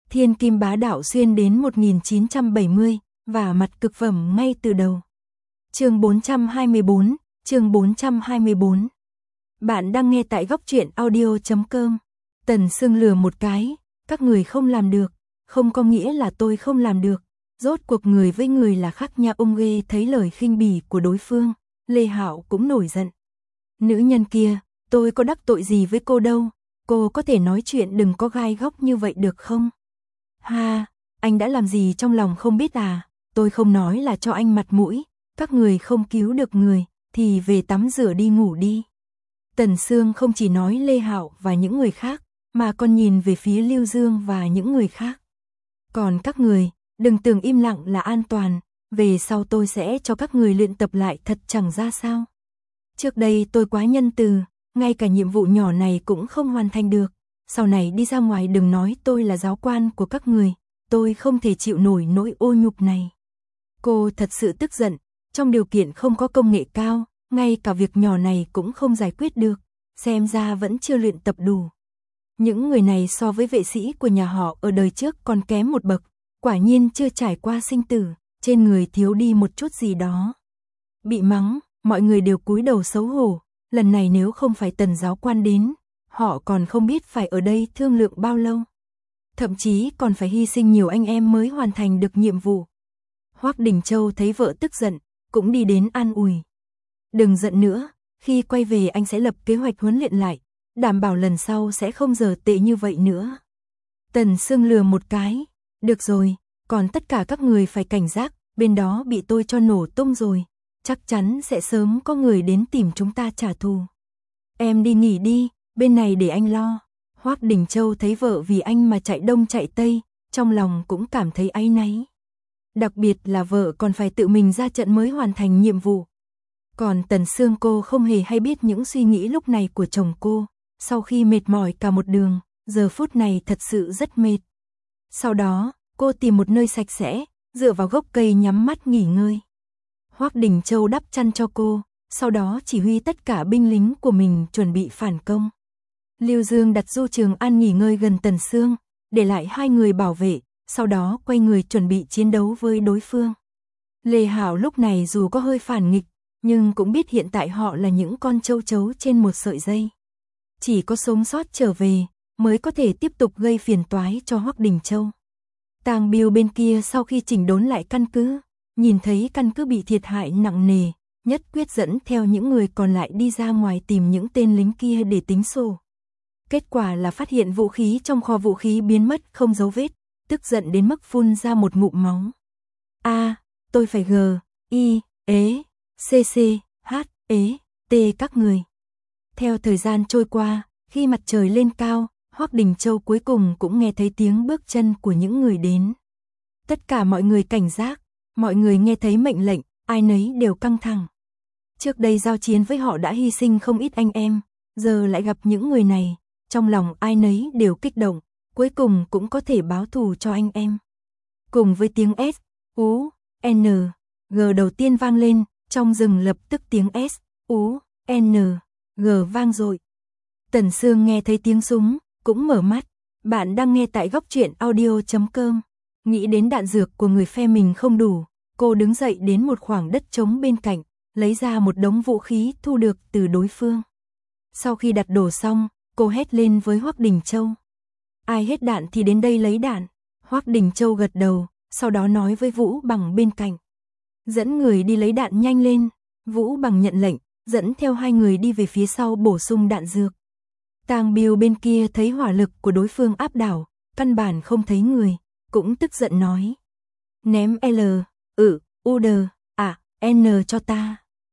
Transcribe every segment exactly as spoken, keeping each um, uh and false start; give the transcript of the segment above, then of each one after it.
Thiên kim bá đạo xuyên đến một nghìn chín trăm bảy mươi, và mặt cực phẩm ngay từ đầu. Chương bốn trăm hai mươi bốn, chương bốn trăm hai mươi bốn. Bạn đang nghe tại góc truyện audio chấm com. Tần Sương lừa một cái, các người không làm được, không có nghĩa là tôi không làm được. Rốt cuộc người với người là khác nhau. Ông ghê thấy lời khinh bỉ của đối phương, Lê Hạo cũng nổi giận. Nữ nhân kia, tôi có đắc tội gì với cô đâu, cô có thể nói chuyện đừng có gai góc như vậy được không? Ha, anh đã làm gì trong lòng không biết à, tôi không nói là cho anh mặt mũi, các người không cứu được người, thì về tắm rửa đi ngủ đi. Tần Sương không chỉ nói Lê Hạo và những người khác, mà còn nhìn về phía Lưu Dương và những người khác. Còn các người, đừng tưởng im lặng là an toàn, về sau tôi sẽ cho các người luyện tập lại thật chẳng ra sao. Trước đây tôi quá nhân từ, ngay cả nhiệm vụ nhỏ này cũng không hoàn thành được. Sau này đi ra ngoài đừng nói tôi là giáo quan của các người, tôi không thể chịu nổi nỗi ô nhục này. Cô thật sự tức giận, trong điều kiện không có công nghệ cao, ngay cả việc nhỏ này cũng không giải quyết được, xem ra vẫn chưa luyện tập đủ. Những người này so với vệ sĩ của nhà họ ở đời trước còn kém một bậc, quả nhiên chưa trải qua sinh tử, trên người thiếu đi một chút gì đó. Bị mắng, mọi người đều cúi đầu xấu hổ, lần này nếu không phải Tần giáo quan đến, họ còn không biết phải ở đây thương lượng bao lâu. Thậm chí còn phải hy sinh nhiều anh em mới hoàn thành được nhiệm vụ. Hoắc Đình Châu thấy vợ tức giận, cũng đi đến an ủi. Đừng giận nữa, khi quay về anh sẽ lập kế hoạch huấn luyện lại, đảm bảo lần sau sẽ không giờ tệ như vậy nữa. Tần Sương lừa một cái, được rồi, còn tất cả các người phải cảnh giác, bên đó bị tôi cho nổ tung rồi, chắc chắn sẽ sớm có người đến tìm chúng ta trả thù. Em đi nghỉ đi, bên này để anh lo. Hoắc Đình Châu thấy vợ vì anh mà chạy đông chạy tây, trong lòng cũng cảm thấy áy náy. Đặc biệt là vợ còn phải tự mình ra trận mới hoàn thành nhiệm vụ. Còn Tần Sương cô không hề hay biết những suy nghĩ lúc này của chồng cô, sau khi mệt mỏi cả một đường, giờ phút này thật sự rất mệt. Sau đó, cô tìm một nơi sạch sẽ, dựa vào gốc cây nhắm mắt nghỉ ngơi. Hoắc Đình Châu đắp chăn cho cô, sau đó chỉ huy tất cả binh lính của mình chuẩn bị phản công. Lưu Dương đặt Du Trường An nghỉ ngơi gần Tần Sương, để lại hai người bảo vệ, sau đó quay người chuẩn bị chiến đấu với đối phương. Lê Hạo lúc này dù có hơi phản nghịch, nhưng cũng biết hiện tại họ là những con châu chấu trên một sợi dây. Chỉ có sống sót trở về, mới có thể tiếp tục gây phiền toái cho Hoắc Đình Châu. Tàng Biêu bên kia sau khi chỉnh đốn lại căn cứ, nhìn thấy căn cứ bị thiệt hại nặng nề, nhất quyết dẫn theo những người còn lại đi ra ngoài tìm những tên lính kia để tính sổ. Kết quả là phát hiện vũ khí trong kho vũ khí biến mất không dấu vết, tức giận đến mức phun ra một ngụm máu. A, à, tôi phải G, I, ế, C C, H, ế, T các người. Theo thời gian trôi qua, khi mặt trời lên cao, Hoắc Đình Châu cuối cùng cũng nghe thấy tiếng bước chân của những người đến. Tất cả mọi người cảnh giác, mọi người nghe thấy mệnh lệnh, ai nấy đều căng thẳng. Trước đây giao chiến với họ đã hy sinh không ít anh em, giờ lại gặp những người này, trong lòng ai nấy đều kích động, cuối cùng cũng có thể báo thù cho anh em. Cùng với tiếng S, U, N, G đầu tiên vang lên, trong rừng lập tức tiếng S, U, N, G vang dội. Tần Sương nghe thấy tiếng súng, cũng mở mắt. Bạn đang nghe tại góc truyện audio chấm com. Nghĩ đến đạn dược của người phe mình không đủ, cô đứng dậy đến một khoảng đất trống bên cạnh, lấy ra một đống vũ khí thu được từ đối phương. Sau khi đặt đồ xong, cô hét lên với Hoắc Đình Châu. Ai hết đạn thì đến đây lấy đạn. Hoắc Đình Châu gật đầu, sau đó nói với Vũ Bằng bên cạnh. Dẫn người đi lấy đạn nhanh lên. Vũ Bằng nhận lệnh, dẫn theo hai người đi về phía sau bổ sung đạn dược. Tàng Biêu bên kia thấy hỏa lực của đối phương áp đảo, căn bản không thấy người, cũng tức giận nói. Ném L, ừ, U D, à, N cho ta.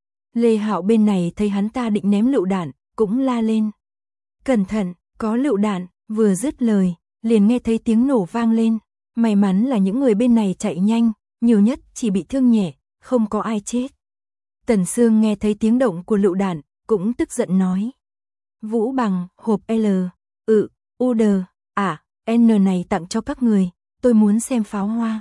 Lê Hạo bên này thấy hắn ta định ném lựu đạn, cũng la lên. Cẩn thận, có lựu đạn, vừa dứt lời, liền nghe thấy tiếng nổ vang lên. May mắn là những người bên này chạy nhanh, nhiều nhất chỉ bị thương nhẹ, không có ai chết. Tần Sương nghe thấy tiếng động của lựu đạn, cũng tức giận nói. Vũ Bằng, hộp L, ừ, U D, à, N này tặng cho các người, tôi muốn xem pháo hoa.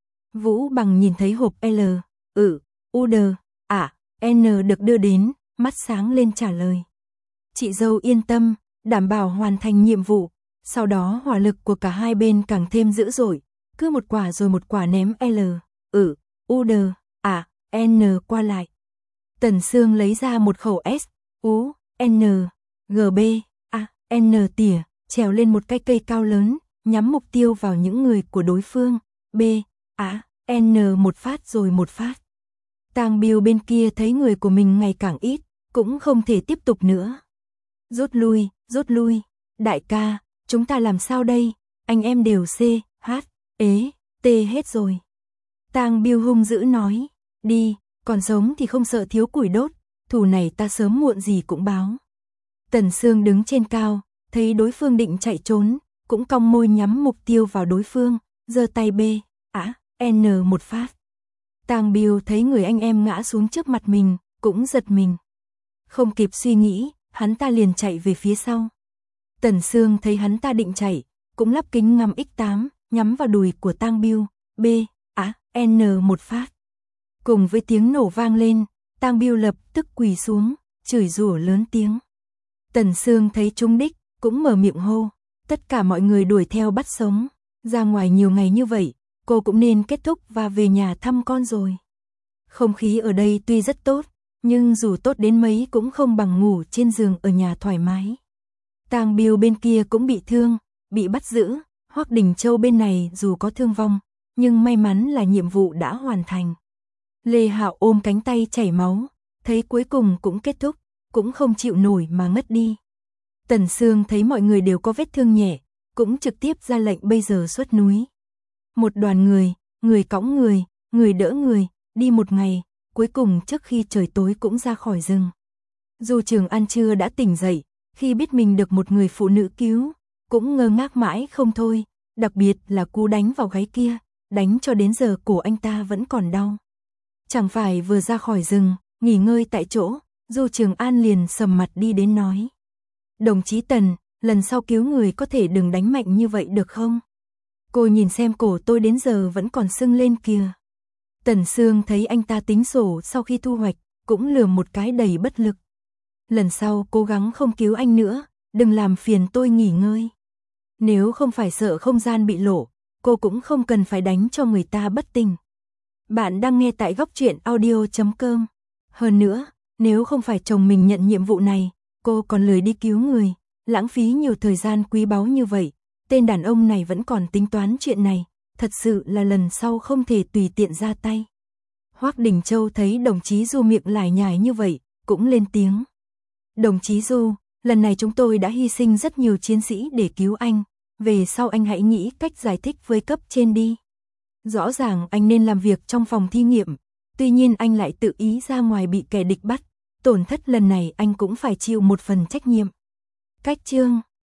Vũ Bằng nhìn thấy hộp L, ừ, U D, à, N được đưa đến, mắt sáng lên trả lời. Chị dâu yên tâm, đảm bảo hoàn thành nhiệm vụ, Sau đó hỏa lực của cả hai bên càng thêm dữ dội, cứ một quả rồi một quả ném L, ừ, U D, A, N qua lại. Tần Sương lấy ra một khẩu S, U, N, G B, A, N tỉa, trèo lên một cái cây cao lớn, nhắm mục tiêu vào những người của đối phương, B, A, N một phát rồi một phát. Tang Biêu bên kia thấy người của mình ngày càng ít, cũng không thể tiếp tục nữa. Rút lui, rút lui, đại ca, chúng ta làm sao đây, anh em đều C, H, ế, T hết rồi. Tang Biêu hung dữ nói, đi, còn sống thì không sợ thiếu củi đốt, thù này ta sớm muộn gì cũng báo. Tần Sương đứng trên cao, thấy đối phương định chạy trốn, cũng cong môi nhắm mục tiêu vào đối phương, giơ tay B, A, N một phát. Tang Biêu thấy người anh em ngã xuống trước mặt mình, cũng giật mình. Không kịp suy nghĩ, hắn ta liền chạy về phía sau. Tần Sương thấy hắn ta định chạy, cũng lắp kính ngắm X tám, nhắm vào đùi của Tang Biêu, B, A, N một phát. Cùng với tiếng nổ vang lên, Tang Biêu lập tức quỳ xuống, chửi rủa lớn tiếng. Tần Sương thấy trúng đích, cũng mở miệng hô, tất cả mọi người đuổi theo bắt sống, ra ngoài nhiều ngày như vậy, cô cũng nên kết thúc và về nhà thăm con rồi. Không khí ở đây tuy rất tốt, nhưng dù tốt đến mấy cũng không bằng ngủ trên giường ở nhà thoải mái. Tang Biêu bên kia cũng bị thương, bị bắt giữ, Hoắc Đình Châu bên này dù có thương vong, nhưng may mắn là nhiệm vụ đã hoàn thành. Lê Hạo ôm cánh tay chảy máu, thấy cuối cùng cũng kết thúc, cũng không chịu nổi mà ngất đi. Tần Sương thấy mọi người đều có vết thương nhẹ, cũng trực tiếp ra lệnh bây giờ xuất núi. Một đoàn người, người cõng người, người đỡ người, đi một ngày, cuối cùng trước khi trời tối cũng ra khỏi rừng. Dù Trường An chưa đã tỉnh dậy, khi biết mình được một người phụ nữ cứu, cũng ngơ ngác mãi không thôi, đặc biệt là cú đánh vào gáy kia, đánh cho đến giờ cổ anh ta vẫn còn đau. Chẳng phải vừa ra khỏi rừng, nghỉ ngơi tại chỗ, Du Trường An liền sầm mặt đi đến nói. Đồng chí Tần, lần sau cứu người có thể đừng đánh mạnh như vậy được không? Cô nhìn xem cổ tôi đến giờ vẫn còn sưng lên kìa. Tần Sương thấy anh ta tính sổ sau khi thu hoạch, cũng lườm một cái đầy bất lực. Lần sau cố gắng không cứu anh nữa, đừng làm phiền tôi nghỉ ngơi. Nếu không phải sợ không gian bị lộ, cô cũng không cần phải đánh cho người ta bất tỉnh. Bạn đang nghe tại góc truyện audio chấm com. Hơn nữa, nếu không phải chồng mình nhận nhiệm vụ này, cô còn lười đi cứu người, lãng phí nhiều thời gian quý báu như vậy. Tên đàn ông này vẫn còn tính toán chuyện này, thật sự là lần sau không thể tùy tiện ra tay. Hoắc Đình Châu thấy đồng chí Du miệng lải nhải như vậy, cũng lên tiếng. Đồng chí Du, lần này chúng tôi đã hy sinh rất nhiều chiến sĩ để cứu anh, về sau anh hãy nghĩ cách giải thích với cấp trên đi. Rõ ràng anh nên làm việc trong phòng thí nghiệm, tuy nhiên anh lại tự ý ra ngoài bị kẻ địch bắt, tổn thất lần này anh cũng phải chịu một phần trách nhiệm. Cách chương